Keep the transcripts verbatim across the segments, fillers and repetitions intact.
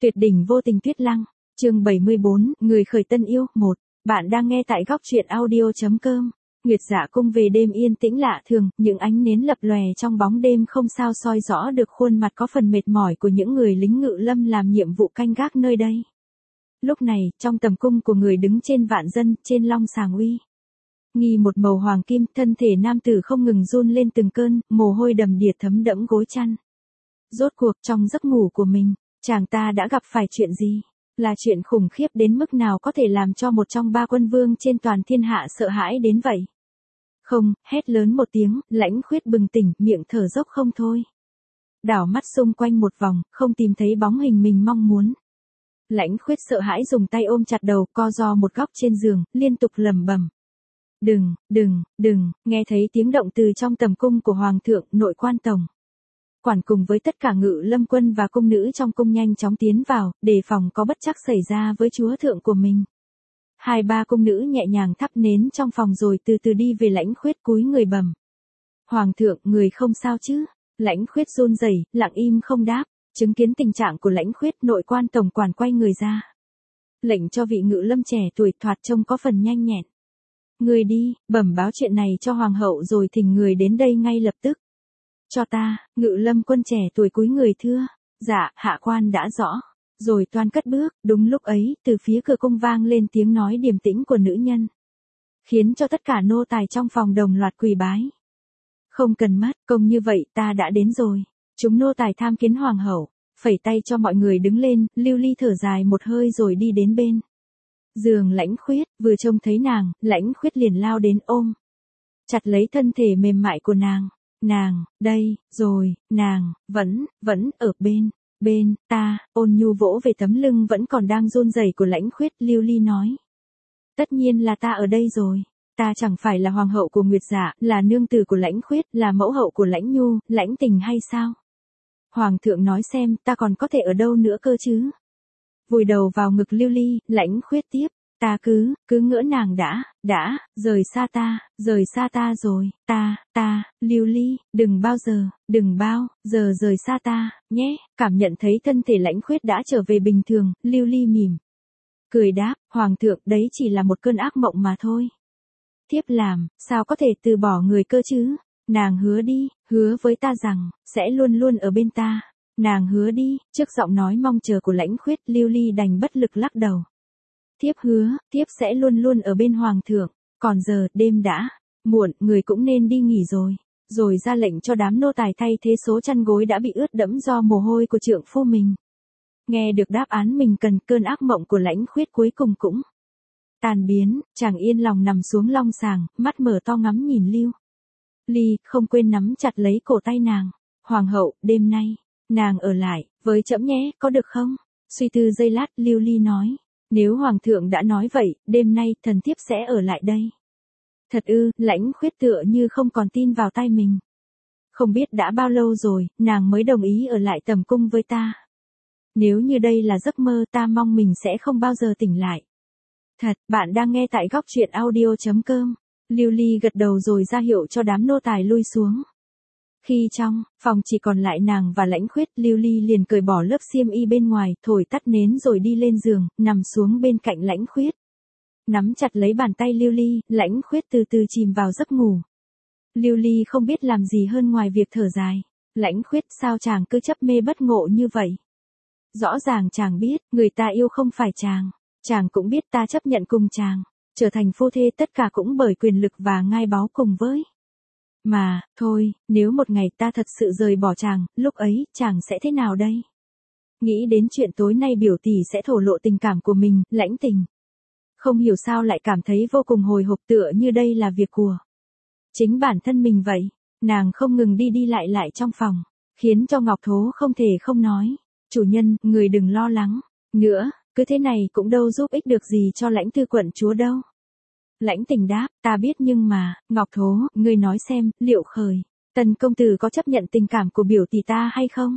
Tuyệt đỉnh vô tình Tuyết Lăng, chương bảy mươi bốn, người khởi tân yêu, một. Bạn đang nghe tại góc truyện audio.com. Nguyệt Dạ cung về đêm yên tĩnh lạ thường, những ánh nến lập lòe trong bóng đêm không sao soi rõ được khuôn mặt có phần mệt mỏi của những người lính ngự lâm làm nhiệm vụ canh gác nơi đây. Lúc này, trong tầm cung của người đứng trên vạn dân, trên long sàng uy nghi một màu hoàng kim, thân thể nam tử không ngừng run lên từng cơn, mồ hôi đầm đìa thấm đẫm gối chăn. Rốt cuộc trong giấc ngủ của mình, chàng ta đã gặp phải chuyện gì? Là chuyện khủng khiếp đến mức nào có thể làm cho một trong ba quân vương trên toàn thiên hạ sợ hãi đến vậy? Không, hét lớn một tiếng, Lãnh Khuyết bừng tỉnh, miệng thở dốc không thôi. Đảo mắt xung quanh một vòng, không tìm thấy bóng hình mình mong muốn. Lãnh Khuyết sợ hãi dùng tay ôm chặt đầu, co ro một góc trên giường, liên tục lẩm bẩm. Đừng, đừng, đừng, nghe thấy tiếng động từ trong tầm cung của Hoàng thượng, nội quan tổng quản cùng với tất cả ngự lâm quân và cung nữ trong cung nhanh chóng tiến vào, đề phòng có bất trắc xảy ra với chúa thượng của mình. Hai ba cung nữ nhẹ nhàng thắp nến trong phòng rồi từ từ đi về. Lãnh Khuyết cúi người bẩm. Hoàng thượng, người không sao chứ? Lãnh Khuyết run rẩy, lặng im không đáp. Chứng kiến tình trạng của Lãnh Khuyết, nội quan tổng quản quay người ra. Lệnh cho vị ngự lâm trẻ tuổi thoạt trông có phần nhanh nhẹn. Người đi, bẩm báo chuyện này cho hoàng hậu rồi thỉnh người đến đây ngay lập tức. Cho ta, ngự lâm quân trẻ tuổi cúi người thưa. Dạ, hạ quan đã rõ. Rồi toan cất bước, đúng lúc ấy, từ phía cửa cung vang lên tiếng nói điềm tĩnh của nữ nhân. Khiến cho tất cả nô tài trong phòng đồng loạt quỳ bái. Không cần mất công như vậy, ta đã đến rồi. Chúng nô tài tham kiến hoàng hậu, phẩy tay cho mọi người đứng lên, Lưu Ly thở dài một hơi rồi đi đến bên giường Lãnh Khuyết, vừa trông thấy nàng, Lãnh Khuyết liền lao đến ôm chặt lấy thân thể mềm mại của nàng. Nàng, đây, rồi, nàng, vẫn, vẫn, ở bên, bên, ta, ôn nhu vỗ về tấm lưng vẫn còn đang run rẩy của Lãnh Khuyết, Lưu Ly nói. Tất nhiên là ta ở đây rồi, ta chẳng phải là hoàng hậu của Nguyệt Dạ, là nương tử của Lãnh Khuyết, là mẫu hậu của Lãnh Nhu, Lãnh Tình hay sao? Hoàng thượng nói xem, ta còn có thể ở đâu nữa cơ chứ? Vùi đầu vào ngực Lưu Ly, Lãnh Khuyết tiếp. Ta cứ, cứ ngỡ nàng đã, đã, rời xa ta, rời xa ta rồi, ta, ta, Lưu Ly, đừng bao giờ, đừng bao, giờ rời xa ta, nhé, cảm nhận thấy thân thể Lãnh Khuyết đã trở về bình thường, Lưu Ly mỉm. Cười đáp, Hoàng thượng đấy chỉ là một cơn ác mộng mà thôi. Thiếp làm, sao có thể từ bỏ người cơ chứ, nàng hứa đi, hứa với ta rằng, sẽ luôn luôn ở bên ta, nàng hứa đi, trước giọng nói mong chờ của Lãnh Khuyết, Lưu Ly đành bất lực lắc đầu. Thiếp hứa, thiếp sẽ luôn luôn ở bên hoàng thượng, còn giờ, đêm đã muộn, người cũng nên đi nghỉ rồi. Rồi ra lệnh cho đám nô tài thay thế số chăn gối đã bị ướt đẫm do mồ hôi của trượng phu mình. Nghe được đáp án mình cần, cơn ác mộng của Lãnh Khuyết cuối cùng cũng tan biến, chàng yên lòng nằm xuống long sàng, mắt mở to ngắm nhìn Lưu Ly, không quên nắm chặt lấy cổ tay nàng. Hoàng hậu, đêm nay, nàng ở lại với trẫm nhé, có được không? Suy tư giây lát, Lưu Ly nói. Nếu hoàng thượng đã nói vậy, đêm nay, thần thiếp sẽ ở lại đây. Thật ư, Lãnh Khuyết tựa như không còn tin vào tai mình. Không biết đã bao lâu rồi, nàng mới đồng ý ở lại tầm cung với ta. Nếu như đây là giấc mơ, ta mong mình sẽ không bao giờ tỉnh lại. Thật, bạn đang nghe tại góc truyện audio.com. Lưu Ly gật đầu rồi ra hiệu cho đám nô tài lui xuống. Khi trong phòng chỉ còn lại nàng và Lãnh Khuyết, Lưu Ly liền cởi bỏ lớp xiêm y bên ngoài, thổi tắt nến rồi đi lên giường, nằm xuống bên cạnh Lãnh Khuyết. Nắm chặt lấy bàn tay Lưu Ly, Lãnh Khuyết từ từ chìm vào giấc ngủ. Lưu Ly không biết làm gì hơn ngoài việc thở dài. Lãnh Khuyết, sao chàng cứ chấp mê bất ngộ như vậy? Rõ ràng chàng biết, người ta yêu không phải chàng. Chàng cũng biết ta chấp nhận cùng chàng. Trở thành phu thê tất cả cũng bởi quyền lực và ngai báu cùng với. Mà, thôi, nếu một ngày ta thật sự rời bỏ chàng, lúc ấy, chàng sẽ thế nào đây? Nghĩ đến chuyện tối nay biểu tỷ sẽ thổ lộ tình cảm của mình, Lãnh Tình. Không hiểu sao lại cảm thấy vô cùng hồi hộp, tựa như đây là việc của chính bản thân mình vậy. Nàng không ngừng đi đi lại lại trong phòng, khiến cho Ngọc Thố không thể không nói. Chủ nhân, người đừng lo lắng nữa, cứ thế này cũng đâu giúp ích được gì cho Lãnh Tư quận chúa đâu. Lãnh Tình đáp, ta biết nhưng mà, Ngọc Thố, ngươi nói xem, liệu khởi tần công tử có chấp nhận tình cảm của biểu tỷ ta hay không?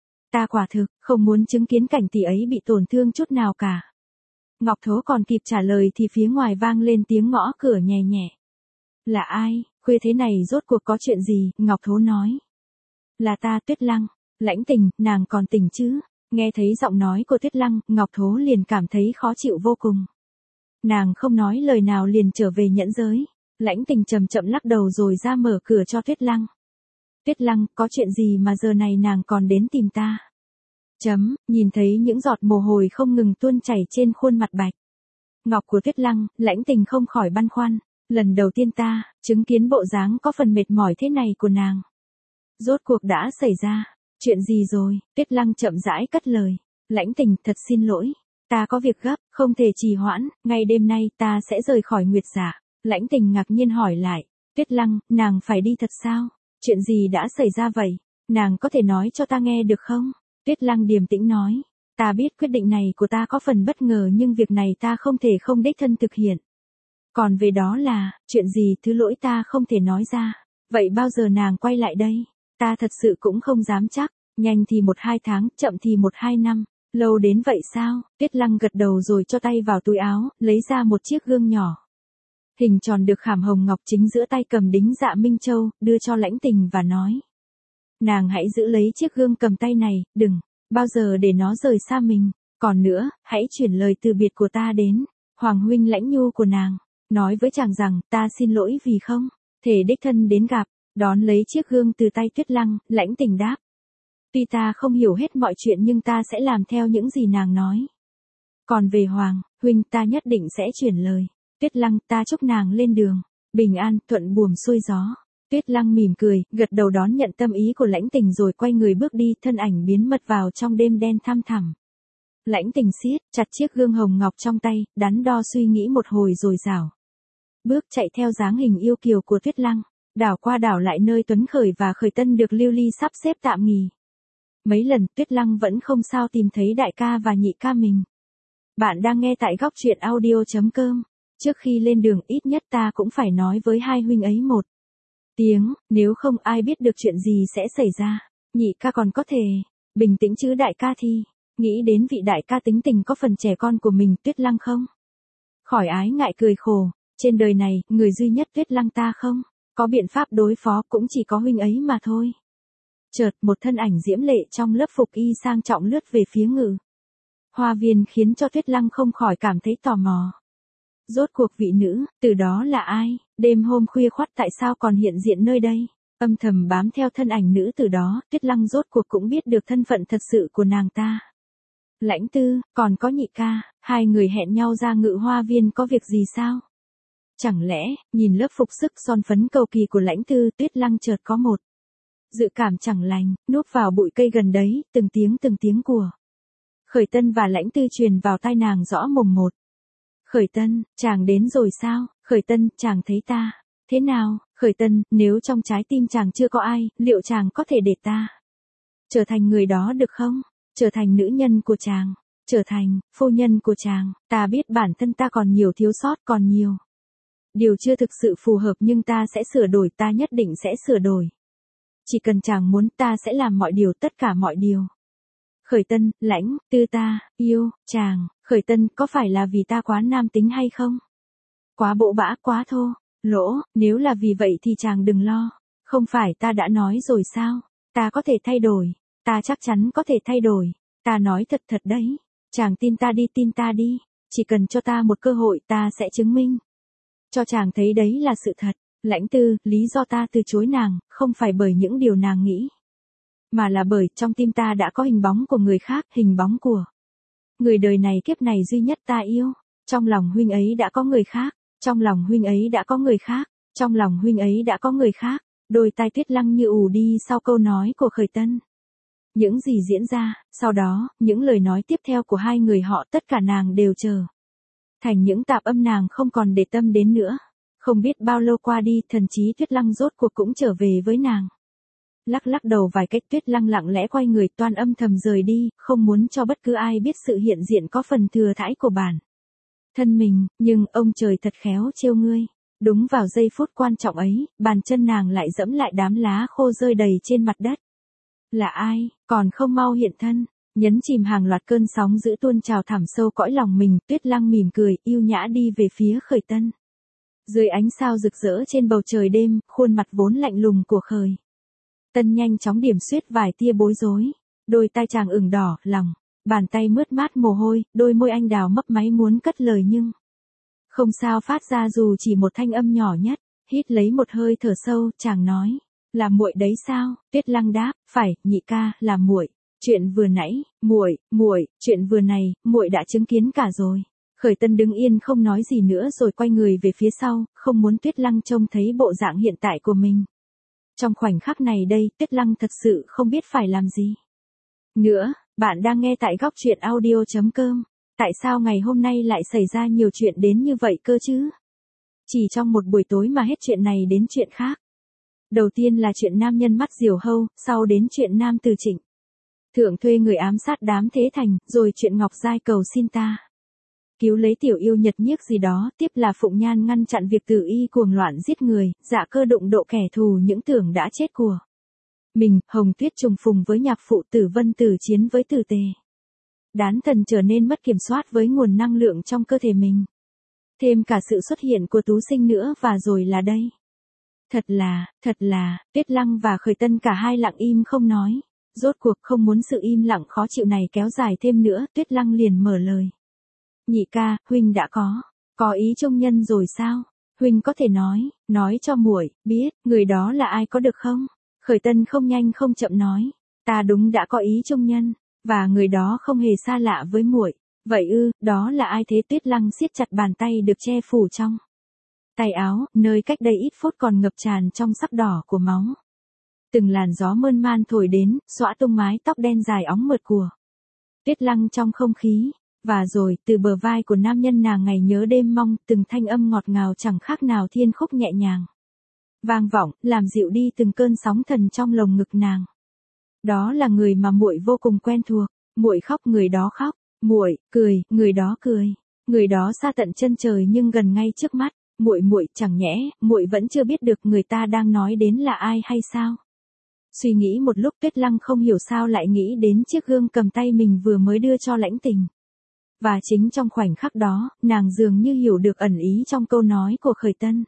Ta quả thực, không muốn chứng kiến cảnh tỷ ấy bị tổn thương chút nào cả. Ngọc Thố còn kịp trả lời thì phía ngoài vang lên tiếng gõ cửa nhẹ nhẹ. Là ai, khuya thế này rốt cuộc có chuyện gì? Ngọc Thố nói. Là ta, Tuyết Lăng. Lãnh Tình, nàng còn tỉnh chứ? Nghe thấy giọng nói của Tuyết Lăng, Ngọc Thố liền cảm thấy khó chịu vô cùng. Nàng không nói lời nào liền trở về nhẫn giới. Lãnh Tình chậm chậm lắc đầu rồi ra mở cửa cho Tuyết Lăng. Tuyết Lăng, có chuyện gì mà giờ này nàng còn đến tìm ta? Chấm, nhìn thấy những giọt mồ hôi không ngừng tuôn chảy trên khuôn mặt bạch ngọc của Tuyết Lăng, Lãnh Tình không khỏi băn khoăn. Lần đầu tiên ta, chứng kiến bộ dáng có phần mệt mỏi thế này của nàng. Rốt cuộc đã xảy ra. Chuyện gì rồi? Tuyết Lăng chậm rãi cất lời. Lãnh Tình, thật xin lỗi. Ta có việc gấp, không thể trì hoãn, ngay đêm nay ta sẽ rời khỏi Nguyệt Dạ. Lãnh Tình ngạc nhiên hỏi lại. Tuyết Lăng, nàng phải đi thật sao? Chuyện gì đã xảy ra vậy? Nàng có thể nói cho ta nghe được không? Tuyết Lăng điềm tĩnh nói. Ta biết quyết định này của ta có phần bất ngờ nhưng việc này ta không thể không đích thân thực hiện. Còn về đó là, chuyện gì thứ lỗi ta không thể nói ra. Vậy bao giờ nàng quay lại đây? Ta thật sự cũng không dám chắc. Nhanh thì một hai tháng, chậm thì một hai năm. Lâu đến vậy sao? Tuyết Lăng gật đầu rồi cho tay vào túi áo, lấy ra một chiếc gương nhỏ. Hình tròn được khảm hồng ngọc chính giữa tay cầm đính dạ Minh Châu, đưa cho Lãnh Tình và nói. Nàng hãy giữ lấy chiếc gương cầm tay này, đừng bao giờ để nó rời xa mình. Còn nữa, hãy chuyển lời từ biệt của ta đến Hoàng huynh Lãnh Nhu của nàng. Nói với chàng rằng, ta xin lỗi vì không thể đích thân đến gặp. Đón lấy chiếc gương từ tay Tuyết Lăng, Lãnh Tình đáp. Tuy ta không hiểu hết mọi chuyện nhưng ta sẽ làm theo những gì nàng nói. Còn về Hoàng huynh ta nhất định sẽ chuyển lời. Tuyết Lăng, ta chúc nàng lên đường bình an, thuận buồm xuôi gió. Tuyết Lăng mỉm cười, gật đầu đón nhận tâm ý của Lãnh Tình rồi quay người bước đi, thân ảnh biến mất vào trong đêm đen thăm thẳm. Lãnh Tình siết chặt chiếc gương hồng ngọc trong tay, đắn đo suy nghĩ một hồi rồi rảo bước chạy theo dáng hình yêu kiều của Tuyết Lăng, đảo qua đảo lại nơi Tuấn Khởi và Khởi Tân được lưu ly sắp xếp tạm nghỉ. Mấy lần Tuyết Lăng vẫn không sao tìm thấy đại ca và nhị ca mình. Bạn đang nghe tại góc truyện audio chấm com. Trước khi lên đường ít nhất ta cũng phải nói với hai huynh ấy một tiếng, nếu không ai biết được chuyện gì sẽ xảy ra. Nhị ca còn có thể bình tĩnh chứ đại ca thì, nghĩ đến vị đại ca tính tình có phần trẻ con của mình, Tuyết Lăng không khỏi ái ngại cười khổ. Trên đời này, người duy nhất Tuyết Lăng ta không có biện pháp đối phó cũng chỉ có huynh ấy mà thôi. Chợt một thân ảnh diễm lệ trong lớp phục y sang trọng lướt về phía Ngự Hoa Viên khiến cho Tuyết Lăng không khỏi cảm thấy tò mò. Rốt cuộc vị nữ từ đó là ai? Đêm hôm khuya khoắt tại sao còn hiện diện nơi đây? Âm thầm bám theo thân ảnh nữ từ đó, Tuyết Lăng rốt cuộc cũng biết được thân phận thật sự của nàng ta. Lãnh Tư, còn có nhị ca, hai người hẹn nhau ra Ngự Hoa Viên có việc gì sao? Chẳng lẽ, nhìn lớp phục sức son phấn cầu kỳ của Lãnh Tư, Tuyết Lăng chợt có một dự cảm chẳng lành, núp vào bụi cây gần đấy, từng tiếng từng tiếng của Khởi Tân và Lãnh Tư truyền vào tai nàng rõ mồm một. Khởi Tân, chàng đến rồi sao? Khởi Tân, chàng thấy ta thế nào? Khởi Tân, nếu trong trái tim chàng chưa có ai, liệu chàng có thể để ta trở thành người đó được không? Trở thành nữ nhân của chàng, trở thành phu nhân của chàng. Ta biết bản thân ta còn nhiều thiếu sót, còn nhiều điều chưa thực sự phù hợp nhưng ta sẽ sửa đổi, ta nhất định sẽ sửa đổi. Chỉ cần chàng muốn ta sẽ làm mọi điều, tất cả mọi điều. Khởi Tân, Lãnh Tư ta yêu chàng. Khởi Tân, có phải là vì ta quá nam tính hay không? Quá bộ bã, quá thô lỗ, nếu là vì vậy thì chàng đừng lo. Không phải ta đã nói rồi sao? Ta có thể thay đổi, ta chắc chắn có thể thay đổi. Ta nói thật thật đấy. Chàng tin ta đi, tin ta đi. Chỉ cần cho ta một cơ hội ta sẽ chứng minh cho chàng thấy đấy là sự thật. Lãnh Tư, lý do ta từ chối nàng, không phải bởi những điều nàng nghĩ, mà là bởi trong tim ta đã có hình bóng của người khác, hình bóng của người đời này kiếp này duy nhất ta yêu. Trong lòng huynh ấy đã có người khác, trong lòng huynh ấy đã có người khác, trong lòng huynh ấy đã có người khác. Đôi tai Tuyết Lăng như ù đi sau câu nói của Khởi Tân. Những gì diễn ra, sau đó, những lời nói tiếp theo của hai người họ tất cả nàng đều chờ thành những tạp âm nàng không còn để tâm đến nữa. Không biết bao lâu qua đi, thần trí Tuyết Lăng rốt cuộc cũng trở về với nàng. Lắc lắc đầu vài cách, Tuyết Lăng lặng lẽ quay người, toan âm thầm rời đi, không muốn cho bất cứ ai biết sự hiện diện có phần thừa thãi của bản thân mình, nhưng ông trời thật khéo trêu ngươi. Đúng vào giây phút quan trọng ấy, bàn chân nàng lại dẫm lại đám lá khô rơi đầy trên mặt đất. Là ai, còn không mau hiện thân? Nhấn chìm hàng loạt cơn sóng dữ tuôn trào thẳm sâu cõi lòng mình, Tuyết Lăng mỉm cười, yêu nhã đi về phía Khởi Tân. Dưới ánh sao rực rỡ trên bầu trời đêm, khuôn mặt vốn lạnh lùng của Khởi Tân nhanh chóng điểm xuyết vài tia bối rối. Đôi tai chàng ửng đỏ, lòng bàn tay mướt mát mồ hôi, đôi môi anh đào mấp máy muốn cất lời nhưng không sao phát ra dù chỉ một thanh âm nhỏ nhất. Hít lấy một hơi thở sâu, chàng nói, là muội đấy sao? Tuyết Lăng đáp, phải, nhị ca, là muội. Chuyện vừa nãy, muội, muội, chuyện vừa này, muội đã chứng kiến cả rồi. Khởi Tân đứng yên không nói gì nữa rồi quay người về phía sau, không muốn Tuyết Lăng trông thấy bộ dạng hiện tại của mình. Trong khoảnh khắc này đây, Tuyết Lăng thật sự không biết phải làm gì. Nữa, bạn đang nghe tại góc truyện audio chấm com. Tại sao ngày hôm nay lại xảy ra nhiều chuyện đến như vậy cơ chứ? Chỉ trong một buổi tối mà hết chuyện này đến chuyện khác. Đầu tiên là chuyện nam nhân mắt diều hâu, sau đến chuyện nam từ Trịnh Thượng thuê người ám sát đám Thế Thành, rồi chuyện Ngọc Giai cầu xin ta cứu lấy tiểu yêu Nhật Nhiếc gì đó, tiếp là Phụng Nhan ngăn chặn việc Tử Y cuồng loạn giết người, Dạ Cơ đụng độ kẻ thù những tưởng đã chết của mình, Hồng Tuyết trùng phùng với nhạc phụ Tử Vân tử chiến với Tử Tề. Đán thần trở nên mất kiểm soát với nguồn năng lượng trong cơ thể mình. Thêm cả sự xuất hiện của Tú Sinh nữa và rồi là đây. Thật là, thật là, Tuyết Lăng và Khởi Tân cả hai lặng im không nói. Rốt cuộc không muốn sự im lặng khó chịu này kéo dài thêm nữa, Tuyết Lăng liền mở lời. Nhị ca, huynh đã có, có ý trung nhân rồi sao? Huynh có thể nói, nói cho muội biết, người đó là ai có được không? Khởi Tân không nhanh không chậm nói, ta đúng đã có ý trung nhân, và người đó không hề xa lạ với muội. Vậy ư, đó là ai thế? Tuyết Lăng siết chặt bàn tay được che phủ trong tay áo, nơi cách đây ít phút còn ngập tràn trong sắc đỏ của máu. Từng làn gió mơn man thổi đến, xõa tung mái tóc đen dài óng mượt của Tuyết Lăng trong không khí. Và rồi, từ bờ vai của nam nhân nàng ngày nhớ đêm mong, từng thanh âm ngọt ngào chẳng khác nào thiên khúc nhẹ nhàng vang vọng, làm dịu đi từng cơn sóng thần trong lồng ngực nàng. Đó là người mà muội vô cùng quen thuộc. Muội khóc, người đó khóc. Muội cười, người đó cười. Người đó xa tận chân trời nhưng gần ngay trước mắt. Muội muội, chẳng nhẽ muội vẫn chưa biết được người ta đang nói đến là ai hay sao? Suy nghĩ một lúc, Tuyết Lăng không hiểu sao lại nghĩ đến chiếc gương cầm tay mình vừa mới đưa cho Lãnh Tình. Và chính trong khoảnh khắc đó, nàng dường như hiểu được ẩn ý trong câu nói của Khởi Tân.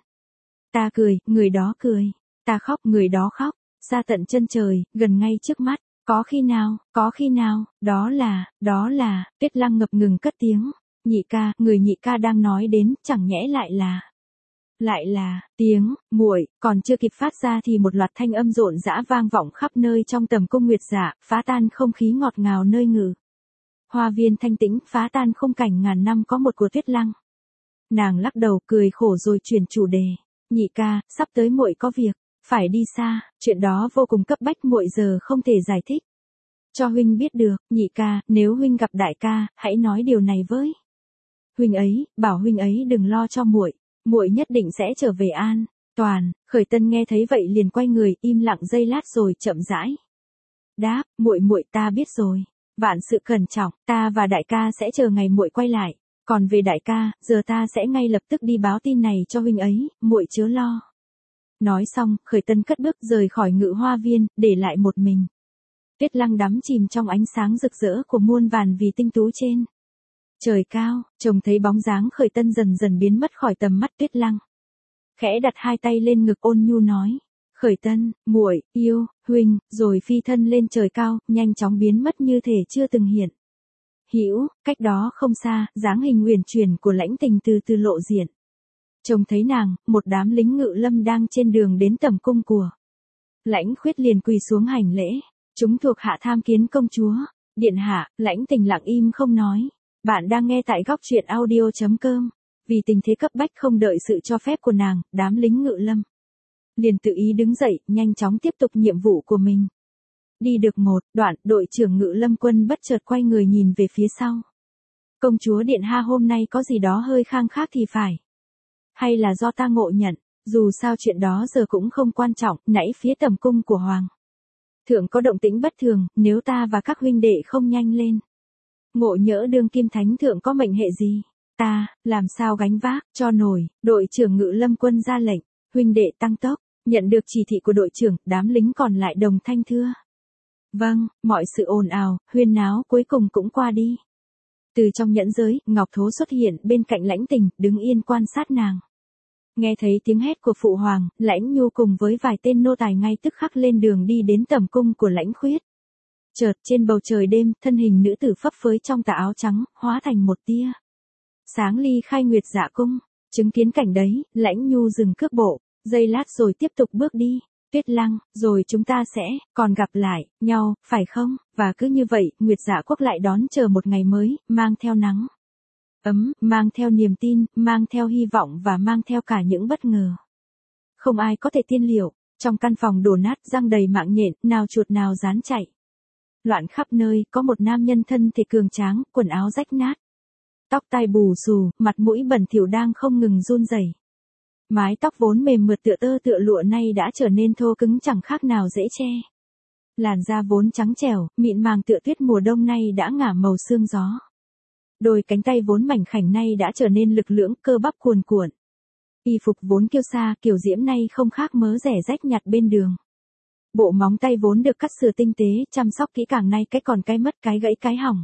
Ta cười, người đó cười. Ta khóc, người đó khóc. Xa tận chân trời, gần ngay trước mắt. Có khi nào, có khi nào, đó là, đó là, Tuyết Lăng ngập ngừng cất tiếng. Nhị ca, người nhị ca đang nói đến, chẳng nhẽ lại là. Lại là, tiếng, muội, còn chưa kịp phát ra thì một loạt thanh âm rộn rã vang vọng khắp nơi trong tầm cung Nguyệt Dạ, phá tan không khí ngọt ngào nơi ngự hoa viên thanh tĩnh, phá tan khung cảnh ngàn năm có một của Tuyết Lăng. Nàng lắc đầu cười khổ rồi chuyển chủ đề. Nhị ca, sắp tới muội có việc, phải đi xa, chuyện đó vô cùng cấp bách, muội giờ không thể giải thích cho huynh biết được. Nhị ca, nếu huynh gặp đại ca, hãy nói điều này với huynh ấy, bảo huynh ấy đừng lo cho muội, muội nhất định sẽ trở về an toàn. Khởi Tân nghe thấy vậy liền quay người, im lặng giây lát rồi chậm rãi đáp, muội muội, ta biết rồi. Vạn sự cẩn trọng, ta và đại ca sẽ chờ ngày muội quay lại. Còn về đại ca, giờ ta sẽ ngay lập tức đi báo tin này cho huynh ấy, muội chớ lo. Nói xong, Khởi Tân cất bước rời khỏi ngự hoa viên, để lại một mình. Tuyết Lăng đắm chìm trong ánh sáng rực rỡ của muôn vàn vì tinh tú trên trời cao, trông thấy bóng dáng Khởi Tân dần dần biến mất khỏi tầm mắt Tuyết Lăng. Khẽ đặt hai tay lên ngực ôn nhu nói. Khởi Tân, muội yêu huynh, rồi phi thân lên trời cao, nhanh chóng biến mất như thể chưa từng hiện hữu. Cách đó không xa, dáng hình uyển chuyển của Lãnh Tình từ từ lộ diện. Trông thấy nàng, một đám lính ngự lâm đang trên đường đến tầm cung của Lãnh Khuyết liền quỳ xuống hành lễ. Chúng thuộc hạ tham kiến công chúa. Điện hạ. Lãnh Tình lặng im không nói. Bạn đang nghe tại góc truyện audio chấm com. Vì tình thế cấp bách không đợi sự cho phép của nàng, đám lính ngự lâm liền tự ý đứng dậy, nhanh chóng tiếp tục nhiệm vụ của mình. Đi được một đoạn, đội trưởng ngự lâm quân bất chợt quay người nhìn về phía sau. Công chúa điện hạ hôm nay có gì đó hơi khang khác thì phải. Hay là do ta ngộ nhận, dù sao chuyện đó giờ cũng không quan trọng, nãy phía tầm cung của Hoàng thượng có động tĩnh bất thường, nếu ta và các huynh đệ không nhanh lên. Ngộ nhỡ đương kim thánh thượng có mệnh hệ gì, ta, làm sao gánh vác, cho nổi. Đội trưởng ngự lâm quân ra lệnh, huynh đệ tăng tốc. Nhận được chỉ thị của đội trưởng, đám lính còn lại đồng thanh thưa. Vâng, mọi sự ồn ào, huyên náo cuối cùng cũng qua đi. Từ trong nhẫn giới, Ngọc Thố xuất hiện bên cạnh Lãnh Tình, đứng yên quan sát nàng. Nghe thấy tiếng hét của phụ hoàng, Lãnh Nhu cùng với vài tên nô tài ngay tức khắc lên đường đi đến tầm cung của Lãnh Khuyết. Chợt trên bầu trời đêm, thân hình nữ tử phấp phới trong tà áo trắng, hóa thành một tia sáng ly khai Nguyệt Dạ Cung. Chứng kiến cảnh đấy, Lãnh Nhu dừng cước bộ, giây lát rồi tiếp tục bước đi. Tuyết Lăng, rồi chúng ta sẽ còn gặp lại nhau, phải không? Và cứ như vậy, Nguyệt Dạ Quốc lại đón chờ một ngày mới, mang theo nắng ấm, mang theo niềm tin, mang theo hy vọng và mang theo cả những bất ngờ. Không ai có thể tiên liệu, trong căn phòng đổ nát răng đầy mạng nhện, nào chuột nào dán chạy. Loạn khắp nơi, có một nam nhân thân thể cường tráng, quần áo rách nát. Tóc tai bù xù, mặt mũi bẩn thỉu đang không ngừng run rẩy. Mái tóc vốn mềm mượt tựa tơ tựa lụa nay đã trở nên thô cứng chẳng khác nào dễ che. Làn da vốn trắng trẻo, mịn màng tựa tuyết mùa đông nay đã ngả màu sương gió. Đôi cánh tay vốn mảnh khảnh nay đã trở nên lực lưỡng, cơ bắp cuồn cuộn. Y phục vốn kiêu sa, kiều diễm nay không khác mớ rẻ rách nhặt bên đường. Bộ móng tay vốn được cắt sửa tinh tế, chăm sóc kỹ càng nay cái còn cái mất cái gãy cái hỏng.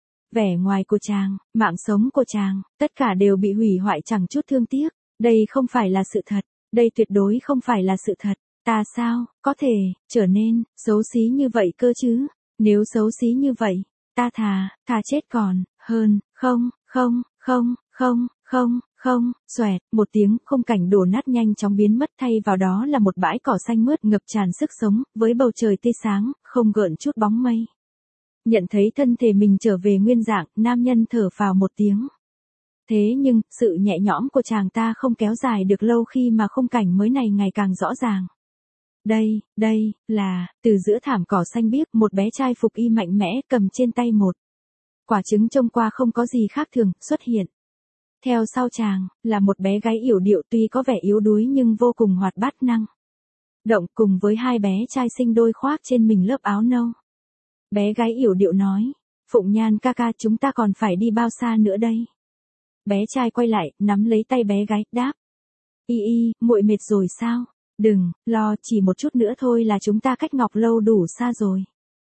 Vẻ ngoài của chàng, mạng sống của chàng, tất cả đều bị hủy hoại chẳng chút thương tiếc. Đây không phải là sự thật, đây tuyệt đối không phải là sự thật. Ta sao, có thể, trở nên, xấu xí như vậy cơ chứ? Nếu xấu xí như vậy, ta thà, thà chết còn, hơn, không, không, không, không, không, không, xoẹt, một tiếng, khung cảnh đổ nát nhanh chóng biến mất thay vào đó là một bãi cỏ xanh mướt ngập tràn sức sống, với bầu trời tươi sáng, không gợn chút bóng mây. Nhận thấy thân thể mình trở về nguyên dạng, nam nhân thở phào một tiếng. Thế nhưng, sự nhẹ nhõm của chàng ta không kéo dài được lâu khi mà khung cảnh mới này ngày càng rõ ràng. Đây, đây, là, từ giữa thảm cỏ xanh biếc, một bé trai phục y mạnh mẽ cầm trên tay một quả trứng trông qua không có gì khác thường, xuất hiện. Theo sau chàng, là một bé gái yểu điệu tuy có vẻ yếu đuối nhưng vô cùng hoạt bát năng động cùng với hai bé trai sinh đôi khoác trên mình lớp áo nâu. Bé gái yểu điệu nói, Phụng Nhan ca ca chúng ta còn phải đi bao xa nữa đây? Bé trai quay lại, nắm lấy tay bé gái, đáp. Y y, muội mệt rồi sao? Đừng, lo, chỉ một chút nữa thôi là chúng ta cách Ngọc Lâu đủ xa rồi.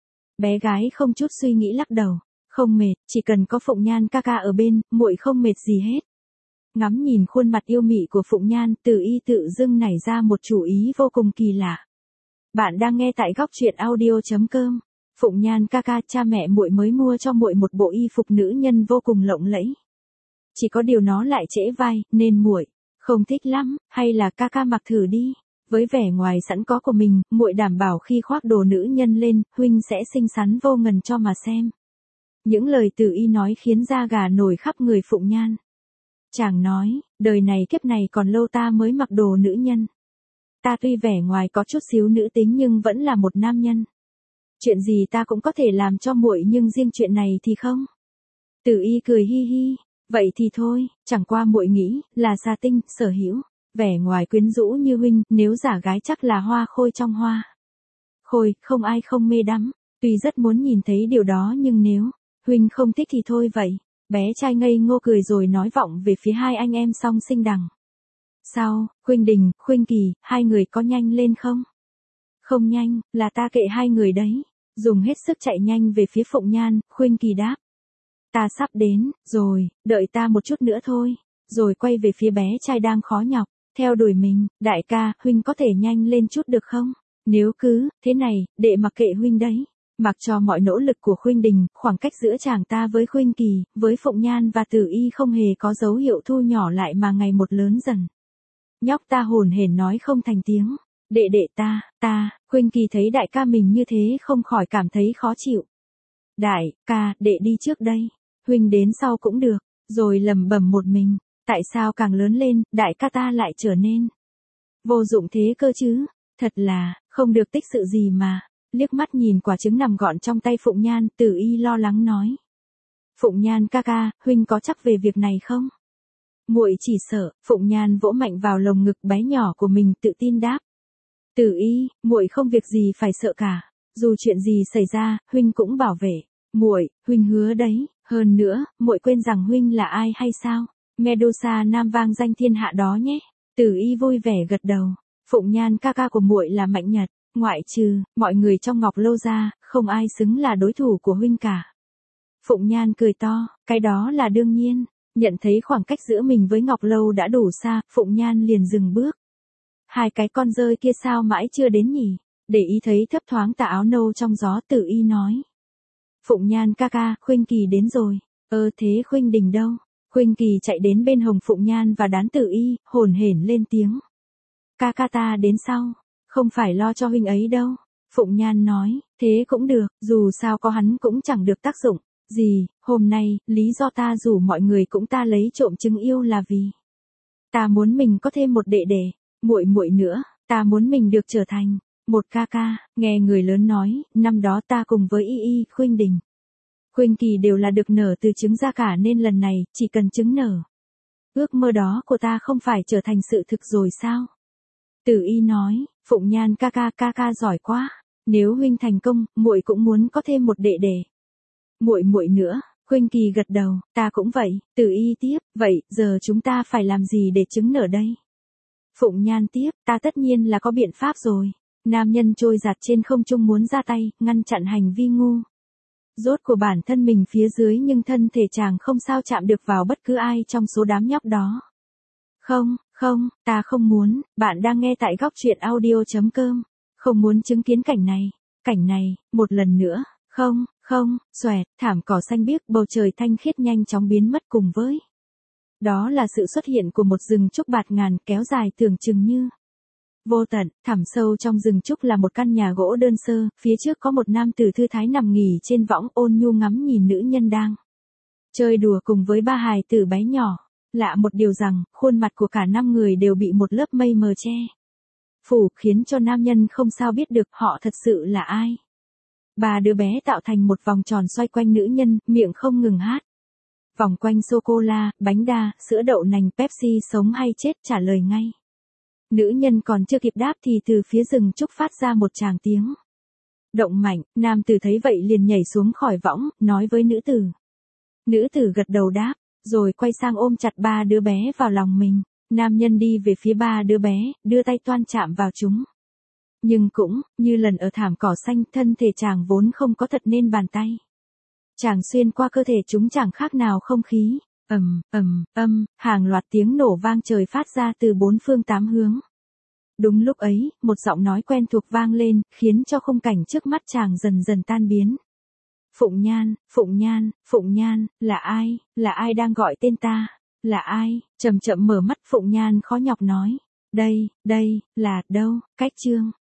Bé gái không chút suy nghĩ lắc đầu. Không mệt, chỉ cần có Phụng Nhan ca ca ở bên, muội không mệt gì hết. Ngắm nhìn khuôn mặt yêu mị của Phụng Nhan, Từ Y tự dưng nảy ra một chủ ý vô cùng kỳ lạ. Bạn đang nghe tại góc truyện audio chấm com. Phụng Nhan ca ca, cha mẹ muội mới mua cho muội một bộ y phục nữ nhân vô cùng lộng lẫy. Chỉ có điều nó lại trễ vai, nên muội không thích lắm, hay là ca ca mặc thử đi. Với vẻ ngoài sẵn có của mình, muội đảm bảo khi khoác đồ nữ nhân lên, huynh sẽ xinh xắn vô ngần cho mà xem. Những lời Từ Y nói khiến da gà nổi khắp người Phụng Nhan. Chàng nói, đời này kiếp này còn lâu ta mới mặc đồ nữ nhân. Ta tuy vẻ ngoài có chút xíu nữ tính nhưng vẫn là một nam nhân. Chuyện gì ta cũng có thể làm cho muội nhưng riêng chuyện này thì không. Từ Y cười hi hi, vậy thì thôi, chẳng qua muội nghĩ là Sa Tinh, Sở Hữu, vẻ ngoài quyến rũ như huynh, nếu giả gái chắc là hoa khôi trong hoa khôi, không ai không mê đắm. Tuy rất muốn nhìn thấy điều đó nhưng nếu huynh không thích thì thôi vậy. Bé trai ngây ngô cười rồi nói vọng về phía hai anh em song sinh đằng sau, Khuynh Đình, Khuynh Kỳ, hai người có nhanh lên không? Không nhanh, là ta kệ hai người đấy. Dùng hết sức chạy nhanh về phía Phụng Nhan, Khuynh Kỳ đáp. Ta sắp đến, rồi, đợi ta một chút nữa thôi. Rồi quay về phía bé trai đang khó nhọc, theo đuổi mình, đại ca, huynh có thể nhanh lên chút được không? Nếu cứ, thế này, đệ mặc kệ huynh đấy. Mặc cho mọi nỗ lực của Khuynh Đình, khoảng cách giữa chàng ta với Khuynh Kỳ, với Phụng Nhan và Từ Y không hề có dấu hiệu thu nhỏ lại mà ngày một lớn dần. Nhóc ta hồn hển nói không thành tiếng. Đệ đệ ta, ta, Khuynh Kỳ thấy đại ca mình như thế không khỏi cảm thấy khó chịu. Đại ca, đệ đi trước đây. Huynh đến sau cũng được. Rồi lầm bầm một mình. Tại sao càng lớn lên, đại ca ta lại trở nên vô dụng thế cơ chứ? Thật là, không được tích sự gì mà. Liếc mắt nhìn quả trứng nằm gọn trong tay Phụng Nhan, Từ Y lo lắng nói. Phụng Nhan ca ca, huynh có chắc về việc này không? Muội chỉ sợ. Phụng Nhan vỗ mạnh vào lồng ngực bé nhỏ của mình, tự tin đáp. Từ Y, muội không việc gì phải sợ cả. Dù chuyện gì xảy ra, huynh cũng bảo vệ muội. Huynh hứa đấy. Hơn nữa, muội quên rằng huynh là ai hay sao? Medusa nam vang danh thiên hạ đó nhé. Từ Y vui vẻ gật đầu. Phụng Nhan ca ca của muội là mạnh nhật. Ngoại trừ, mọi người trong Ngọc Lâu ra, không ai xứng là đối thủ của huynh cả. Phụng Nhan cười to, cái đó là đương nhiên. Nhận thấy khoảng cách giữa mình với Ngọc Lâu đã đủ xa, Phụng Nhan liền dừng bước. Hai cái con rơi kia sao mãi chưa đến nhỉ? Để ý thấy thấp thoáng tà áo nâu trong gió, Tử Y nói. Phụng Nhan ca ca, Khuynh Kỳ đến rồi. Ơ thế Khuynh Đình đâu? Khuynh Kỳ chạy đến bên Hồng Phụng Nhan và đán Tử Y, hồn hển lên tiếng. Ca ca ta đến sau, không phải lo cho huynh ấy đâu. Phụng Nhan nói, thế cũng được, dù sao có hắn cũng chẳng được tác dụng. Gì, hôm nay, lý do ta rủ mọi người cũng ta lấy trộm trứng yêu là vì ta muốn mình có thêm một đệ đệ, muội muội nữa, ta muốn mình được trở thành một ca ca. Nghe người lớn nói, năm đó ta cùng với Y Y, Khuynh Đình, Khuynh Kỳ đều là được nở từ trứng ra cả, nên lần này, chỉ cần trứng nở. Ước mơ đó của ta không phải trở thành sự thực rồi sao? Tử Y nói, Phụng Nhan ca ca, ca ca giỏi quá. Nếu huynh thành công, muội cũng muốn có thêm một đệ đệ. Muội muội nữa. Khuynh Kỳ gật đầu, ta cũng vậy. Tử Y tiếp, vậy, giờ chúng ta phải làm gì để trứng nở đây? Phụng Nhan tiếp, ta tất nhiên là có biện pháp rồi. Nam nhân trôi giạt trên không trung muốn ra tay, ngăn chặn hành vi ngu dốt của bản thân mình phía dưới, nhưng thân thể chàng không sao chạm được vào bất cứ ai trong số đám nhóc đó. Không, không, ta không muốn. Bạn đang nghe tại góc truyện audio chấm com. Không muốn chứng kiến cảnh này. Cảnh này, một lần nữa. Không, không, xoẹt, thảm cỏ xanh biếc, bầu trời thanh khiết nhanh chóng biến mất cùng với. Đó là sự xuất hiện của một rừng trúc bạt ngàn, kéo dài tưởng chừng như vô tận. Thẳm sâu trong rừng trúc là một căn nhà gỗ đơn sơ, phía trước có một nam tử thư thái nằm nghỉ trên võng, ôn nhu ngắm nhìn nữ nhân đang chơi đùa cùng với ba hài tử bé nhỏ. Lạ một điều rằng, khuôn mặt của cả năm người đều bị một lớp mây mờ che phủ, khiến cho nam nhân không sao biết được họ thật sự là ai. Ba đứa bé tạo thành một vòng tròn xoay quanh nữ nhân, miệng không ngừng hát. Vòng quanh sô-cô-la, bánh đa, sữa đậu nành, Pepsi, sống hay chết, trả lời ngay. Nữ nhân còn chưa kịp đáp thì từ phía rừng trúc phát ra một tràng tiếng động mạnh. Nam tử thấy vậy liền nhảy xuống khỏi võng, nói với nữ tử. Nữ tử gật đầu đáp, rồi quay sang ôm chặt ba đứa bé vào lòng mình. Nam nhân đi về phía ba đứa bé, đưa tay toan chạm vào chúng. Nhưng cũng, như lần ở thảm cỏ xanh, thân thể chàng vốn không có thật nên bàn tay chàng xuyên qua cơ thể chúng chẳng khác nào không khí. Ầm, ầm, âm, hàng loạt tiếng nổ vang trời phát ra từ bốn phương tám hướng. Đúng lúc ấy, một giọng nói quen thuộc vang lên, khiến cho khung cảnh trước mắt chàng dần dần tan biến. Phụng Nhan, Phụng Nhan, Phụng Nhan, là ai, là ai đang gọi tên ta, là ai? Chậm chậm mở mắt, Phụng Nhan khó nhọc nói. Đây, đây, là, đâu, cách chương.